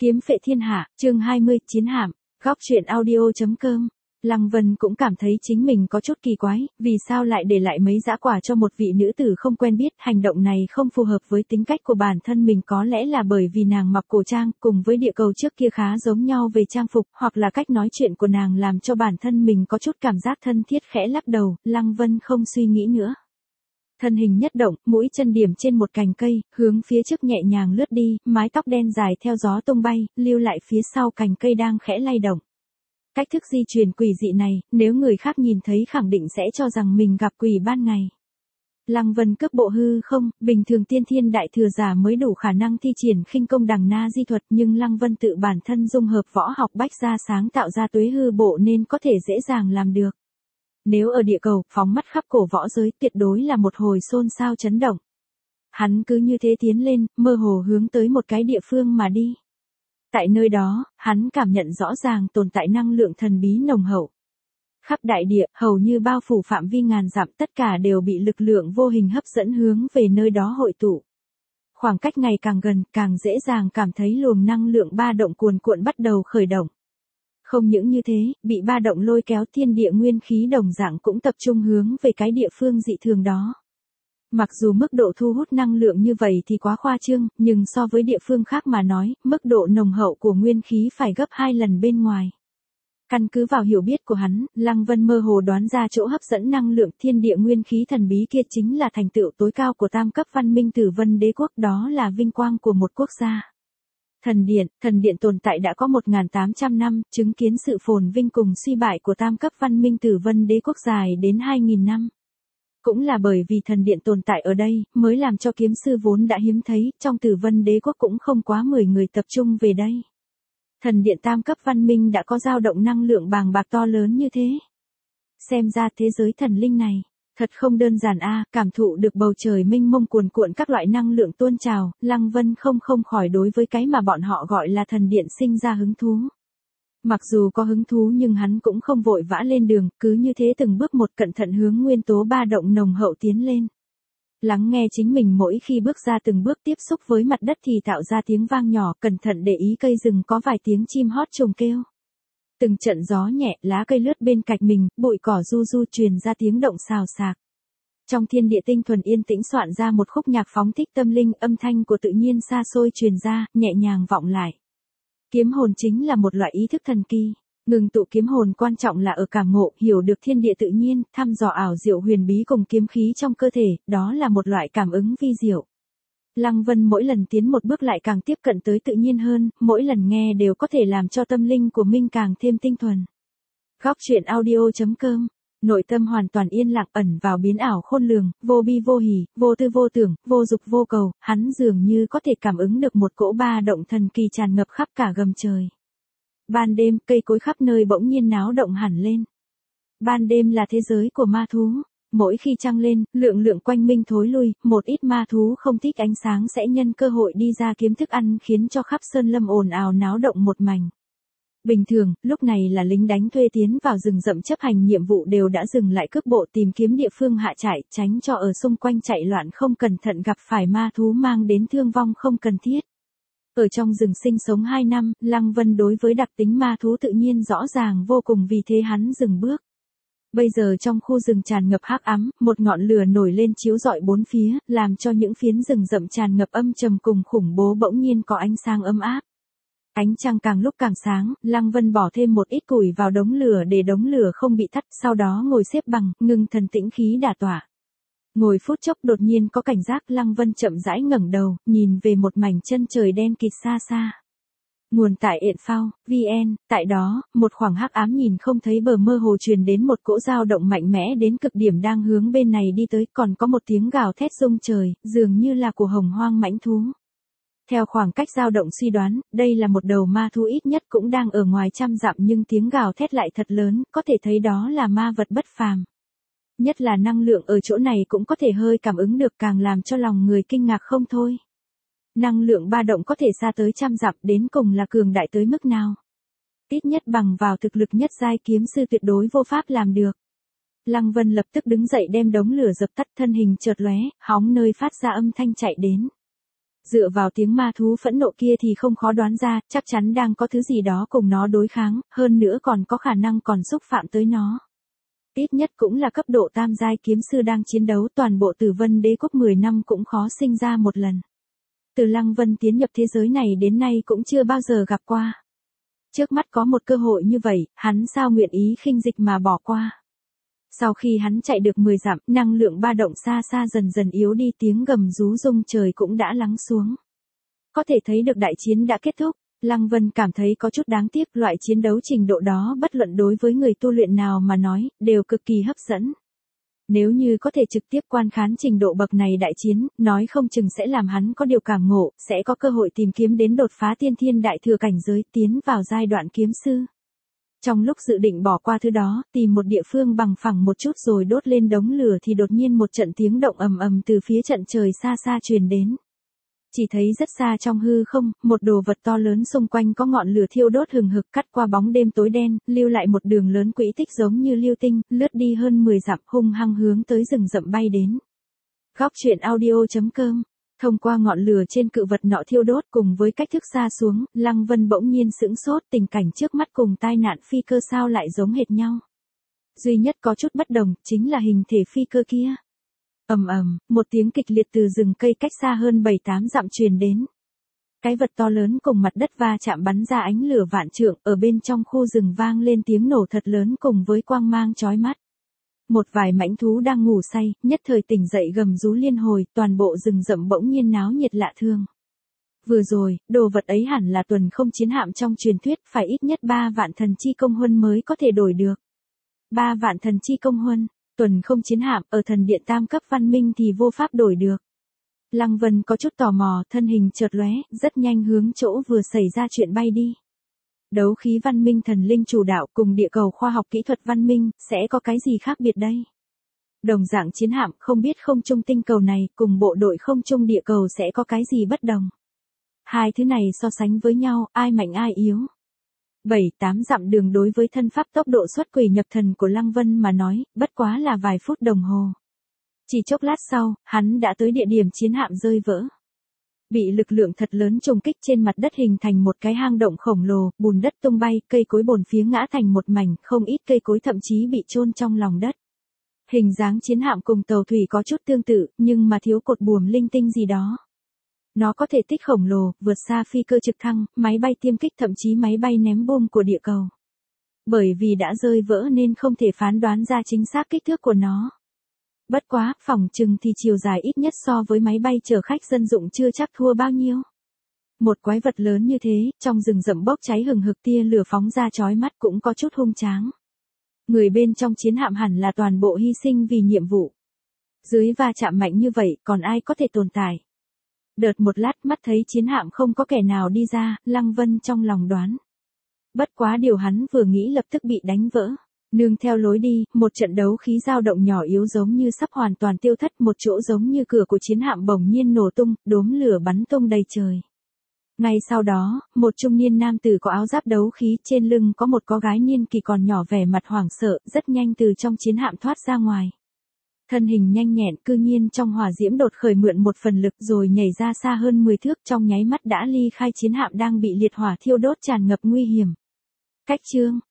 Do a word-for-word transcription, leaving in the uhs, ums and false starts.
Kiếm phệ thiên hạ, chương hai mươi, chiến hạm, góc truyện audio.com. Lăng Vân cũng cảm thấy chính mình có chút kỳ quái, vì sao lại để lại mấy dã quả cho một vị nữ tử không quen biết, hành động này không phù hợp với tính cách của bản thân mình, có lẽ là bởi vì nàng mặc cổ trang, cùng với địa cầu trước kia khá giống nhau về trang phục, hoặc là cách nói chuyện của nàng làm cho bản thân mình có chút cảm giác thân thiết. Khẽ lắc đầu, Lăng Vân không suy nghĩ nữa. Thân hình nhất động, mũi chân điểm trên một cành cây, hướng phía trước nhẹ nhàng lướt đi, mái tóc đen dài theo gió tung bay, lưu lại phía sau cành cây đang khẽ lay động. Cách thức di chuyển quỷ dị này, nếu người khác nhìn thấy khẳng định sẽ cho rằng mình gặp quỷ ban ngày. Lăng Vân cướp bộ hư không, bình thường tiên thiên đại thừa giả mới đủ khả năng thi triển khinh công đằng na di thuật, nhưng Lăng Vân tự bản thân dung hợp võ học bách gia sáng tạo ra tuế hư bộ nên có thể dễ dàng làm được. Nếu ở địa cầu, phóng mắt khắp cổ võ giới, tuyệt đối là một hồi xôn xao chấn động. Hắn cứ như thế tiến lên, mơ hồ hướng tới một cái địa phương mà đi. Tại nơi đó, hắn cảm nhận rõ ràng tồn tại năng lượng thần bí nồng hậu. Khắp đại địa, hầu như bao phủ phạm vi ngàn dặm, tất cả đều bị lực lượng vô hình hấp dẫn hướng về nơi đó hội tụ. Khoảng cách ngày càng gần, càng dễ dàng cảm thấy luồng năng lượng ba động cuồn cuộn bắt đầu khởi động. Không những như thế, bị ba động lôi kéo, thiên địa nguyên khí đồng dạng cũng tập trung hướng về cái địa phương dị thường đó. Mặc dù mức độ thu hút năng lượng như vậy thì quá khoa trương, nhưng so với địa phương khác mà nói, mức độ nồng hậu của nguyên khí phải gấp hai lần bên ngoài. Căn cứ vào hiểu biết của hắn, Lăng Vân mơ hồ đoán ra chỗ hấp dẫn năng lượng thiên địa nguyên khí thần bí kia chính là thành tựu tối cao của tam cấp văn minh Tử Vân Đế quốc, đó là vinh quang của một quốc gia. Thần điện, thần điện tồn tại đã có một nghìn tám trăm năm, chứng kiến sự phồn vinh cùng suy bại của tam cấp văn minh Tử Vân Đế quốc dài đến hai nghìn năm. Cũng là bởi vì thần điện tồn tại ở đây, mới làm cho kiếm sư vốn đã hiếm thấy, trong Tử Vân Đế quốc cũng không quá mười người tập trung về đây. Thần điện tam cấp văn minh đã có dao động năng lượng bàng bạc to lớn như thế. Xem ra thế giới thần linh này, thật không đơn giản a. Cảm thụ được bầu trời mênh mông cuồn cuộn các loại năng lượng tuôn trào, Lăng Vân không không khỏi đối với cái mà bọn họ gọi là thần điện sinh ra hứng thú. Mặc dù có hứng thú nhưng hắn cũng không vội vã lên đường, cứ như thế từng bước một cẩn thận hướng nguyên tố ba động nồng hậu tiến lên. Lắng nghe chính mình mỗi khi bước ra từng bước tiếp xúc với mặt đất thì tạo ra tiếng vang nhỏ, cẩn thận để ý cây rừng có vài tiếng chim hót trùng kêu. Từng trận gió nhẹ, lá cây lướt bên cạnh mình, bụi cỏ du du truyền ra tiếng động xào xạc. Trong thiên địa tinh thuần yên tĩnh soạn ra một khúc nhạc phóng thích tâm linh, âm thanh của tự nhiên xa xôi truyền ra, nhẹ nhàng vọng lại. Kiếm hồn chính là một loại ý thức thần kỳ. Ngừng tụ kiếm hồn quan trọng là ở cảm ngộ, hiểu được thiên địa tự nhiên, thăm dò ảo diệu huyền bí cùng kiếm khí trong cơ thể, đó là một loại cảm ứng vi diệu. Lăng Vân mỗi lần tiến một bước lại càng tiếp cận tới tự nhiên hơn, mỗi lần nghe đều có thể làm cho tâm linh của mình càng thêm tinh thuần. Góc truyện audio.com. Nội tâm hoàn toàn yên lặng, ẩn vào biến ảo khôn lường, vô bi vô hỉ, vô tư vô tưởng, vô dục vô cầu, hắn dường như có thể cảm ứng được một cỗ ba động thần kỳ tràn ngập khắp cả gầm trời. Ban đêm, cây cối khắp nơi bỗng nhiên náo động hẳn lên. Ban đêm là thế giới của ma thú. Mỗi khi trăng lên, lượng lượng quanh minh thối lui, một ít ma thú không thích ánh sáng sẽ nhân cơ hội đi ra kiếm thức ăn, khiến cho khắp sơn lâm ồn ào náo động một mảnh. Bình thường, lúc này là lính đánh thuê tiến vào rừng rậm chấp hành nhiệm vụ đều đã dừng lại cướp bộ tìm kiếm địa phương hạ trại, tránh cho ở xung quanh chạy loạn không cẩn thận gặp phải ma thú mang đến thương vong không cần thiết. Ở trong rừng sinh sống hai năm, Lăng Vân đối với đặc tính ma thú tự nhiên rõ ràng vô cùng, vì thế hắn dừng bước. Bây giờ trong khu rừng tràn ngập hắc ám, một ngọn lửa nổi lên chiếu rọi bốn phía, làm cho những phiến rừng rậm tràn ngập âm trầm cùng khủng bố bỗng nhiên có ánh sáng ấm áp. Ánh trăng càng lúc càng sáng, Lăng Vân bỏ thêm một ít củi vào đống lửa để đống lửa không bị tắt, sau đó ngồi xếp bằng, ngưng thần tĩnh khí đả tọa. Ngồi phút chốc đột nhiên có cảnh giác, Lăng Vân chậm rãi ngẩng đầu, nhìn về một mảnh chân trời đen kịt xa xa. Nguồn tại ện phao, vn, tại đó, một khoảng hắc ám nhìn không thấy bờ mơ hồ truyền đến một cỗ dao động mạnh mẽ đến cực điểm đang hướng bên này đi tới, còn có một tiếng gào thét rung trời, dường như là của hồng hoang mãnh thú. Theo khoảng cách dao động suy đoán, đây là một đầu ma thú ít nhất cũng đang ở ngoài trăm dặm, nhưng tiếng gào thét lại thật lớn, có thể thấy đó là ma vật bất phàm. Nhất là năng lượng ở chỗ này cũng có thể hơi cảm ứng được, càng làm cho lòng người kinh ngạc không thôi. Năng lượng ba động có thể xa tới trăm dặm, đến cùng là cường đại tới mức nào? Ít nhất bằng vào thực lực nhất giai kiếm sư tuyệt đối vô pháp làm được. Lăng Vân lập tức đứng dậy đem đống lửa dập tắt, thân hình chợt lóe, hóng nơi phát ra âm thanh chạy đến. Dựa vào tiếng ma thú phẫn nộ kia thì không khó đoán ra, chắc chắn đang có thứ gì đó cùng nó đối kháng, hơn nữa còn có khả năng còn xúc phạm tới nó. Ít nhất cũng là cấp độ tam giai kiếm sư đang chiến đấu, toàn bộ Tử Vân Đế quốc mười năm cũng khó sinh ra một lần. Từ Lăng Vân tiến nhập thế giới này đến nay cũng chưa bao giờ gặp qua. Trước mắt có một cơ hội như vậy, hắn sao nguyện ý khinh dịch mà bỏ qua. Sau khi hắn chạy được mười dặm, năng lượng ba động xa xa dần dần yếu đi, tiếng gầm rú rung trời cũng đã lắng xuống. Có thể thấy được đại chiến đã kết thúc, Lăng Vân cảm thấy có chút đáng tiếc, loại chiến đấu trình độ đó bất luận đối với người tu luyện nào mà nói, đều cực kỳ hấp dẫn. Nếu như có thể trực tiếp quan khán trình độ bậc này đại chiến, nói không chừng sẽ làm hắn có điều cảm ngộ, sẽ có cơ hội tìm kiếm đến đột phá tiên thiên đại thừa cảnh giới, tiến vào giai đoạn kiếm sư. Trong lúc dự định bỏ qua thứ đó, tìm một địa phương bằng phẳng một chút rồi đốt lên đống lửa thì đột nhiên một trận tiếng động ầm ầm từ phía trận trời xa xa truyền đến. Chỉ thấy rất xa trong hư không, một đồ vật to lớn xung quanh có ngọn lửa thiêu đốt hừng hực cắt qua bóng đêm tối đen, lưu lại một đường lớn quỹ tích giống như lưu tinh, lướt đi hơn mười dặm hung hăng hướng tới rừng rậm bay đến. Góc truyện audio chấm com. Thông qua ngọn lửa trên cự vật nọ thiêu đốt cùng với cách thức xa xuống, Lăng Vân bỗng nhiên sững sốt, tình cảnh trước mắt cùng tai nạn phi cơ sao lại giống hệt nhau. Duy nhất có chút bất đồng, chính là hình thể phi cơ kia. Ầm ầm, một tiếng kịch liệt từ rừng cây cách xa hơn bảy tám dặm truyền đến. Cái vật to lớn cùng mặt đất va chạm bắn ra ánh lửa vạn trượng, ở bên trong khu rừng vang lên tiếng nổ thật lớn cùng với quang mang chói mắt. Một vài mãnh thú đang ngủ say, nhất thời tỉnh dậy gầm rú liên hồi, toàn bộ rừng rậm bỗng nhiên náo nhiệt lạ thường. Vừa rồi, đồ vật ấy hẳn là tuần không chiến hạm trong truyền thuyết, phải ít nhất ba vạn thần chi công huân mới có thể đổi được. Ba vạn thần chi công huân, tuần không chiến hạm, ở thần điện tam cấp văn minh thì vô pháp đổi được. Lăng Vân có chút tò mò, thân hình chợt lóe, rất nhanh hướng chỗ vừa xảy ra chuyện bay đi. Đấu khí văn minh thần linh chủ đạo cùng địa cầu khoa học kỹ thuật văn minh, sẽ có cái gì khác biệt đây? Đồng dạng chiến hạm, không biết không trung tinh cầu này, cùng bộ đội không trung địa cầu sẽ có cái gì bất đồng? Hai thứ này so sánh với nhau, ai mạnh ai yếu? Bảy tám dặm đường đối với thân pháp tốc độ xuất quỷ nhập thần của Lăng Vân mà nói, bất quá là vài phút đồng hồ. Chỉ chốc lát sau, hắn đã tới địa điểm chiến hạm rơi vỡ. Bị lực lượng thật lớn trùng kích trên mặt đất hình thành một cái hang động khổng lồ, bùn đất tung bay, cây cối bồn phía ngã thành một mảnh, không ít cây cối thậm chí bị chôn trong lòng đất. Hình dáng chiến hạm cùng tàu thủy có chút tương tự, nhưng mà thiếu cột buồm linh tinh gì đó. Nó có thể tích khổng lồ, vượt xa phi cơ trực thăng, máy bay tiêm kích thậm chí máy bay ném bom của địa cầu. Bởi vì đã rơi vỡ nên không thể phán đoán ra chính xác kích thước của nó. Bất quá, phỏng chừng thì chiều dài ít nhất so với máy bay chở khách dân dụng chưa chắc thua bao nhiêu. Một quái vật lớn như thế, trong rừng rậm bốc cháy hừng hực, tia lửa phóng ra chói mắt cũng có chút hung tráng. Người bên trong chiến hạm hẳn là toàn bộ hy sinh vì nhiệm vụ. Dưới va chạm mạnh như vậy, còn ai có thể tồn tại? Đợt một lát mắt thấy chiến hạm không có kẻ nào đi ra, Lăng Vân trong lòng đoán. Bất quá điều hắn vừa nghĩ lập tức bị đánh vỡ. Nương theo lối đi, một trận đấu khí dao động nhỏ yếu giống như sắp hoàn toàn tiêu thất, một chỗ giống như cửa của chiến hạm bỗng nhiên nổ tung, đốm lửa bắn tung đầy trời. Ngay sau đó, một trung niên nam tử có áo giáp đấu khí, trên lưng có một cô gái niên kỳ còn nhỏ vẻ mặt hoảng sợ, rất nhanh từ trong chiến hạm thoát ra ngoài. Thân hình nhanh nhẹn, cư nhiên trong hỏa diễm đột khởi mượn một phần lực rồi nhảy ra xa hơn mười thước, trong nháy mắt đã ly khai chiến hạm đang bị liệt hỏa thiêu đốt tràn ngập nguy hiểm. Cách chương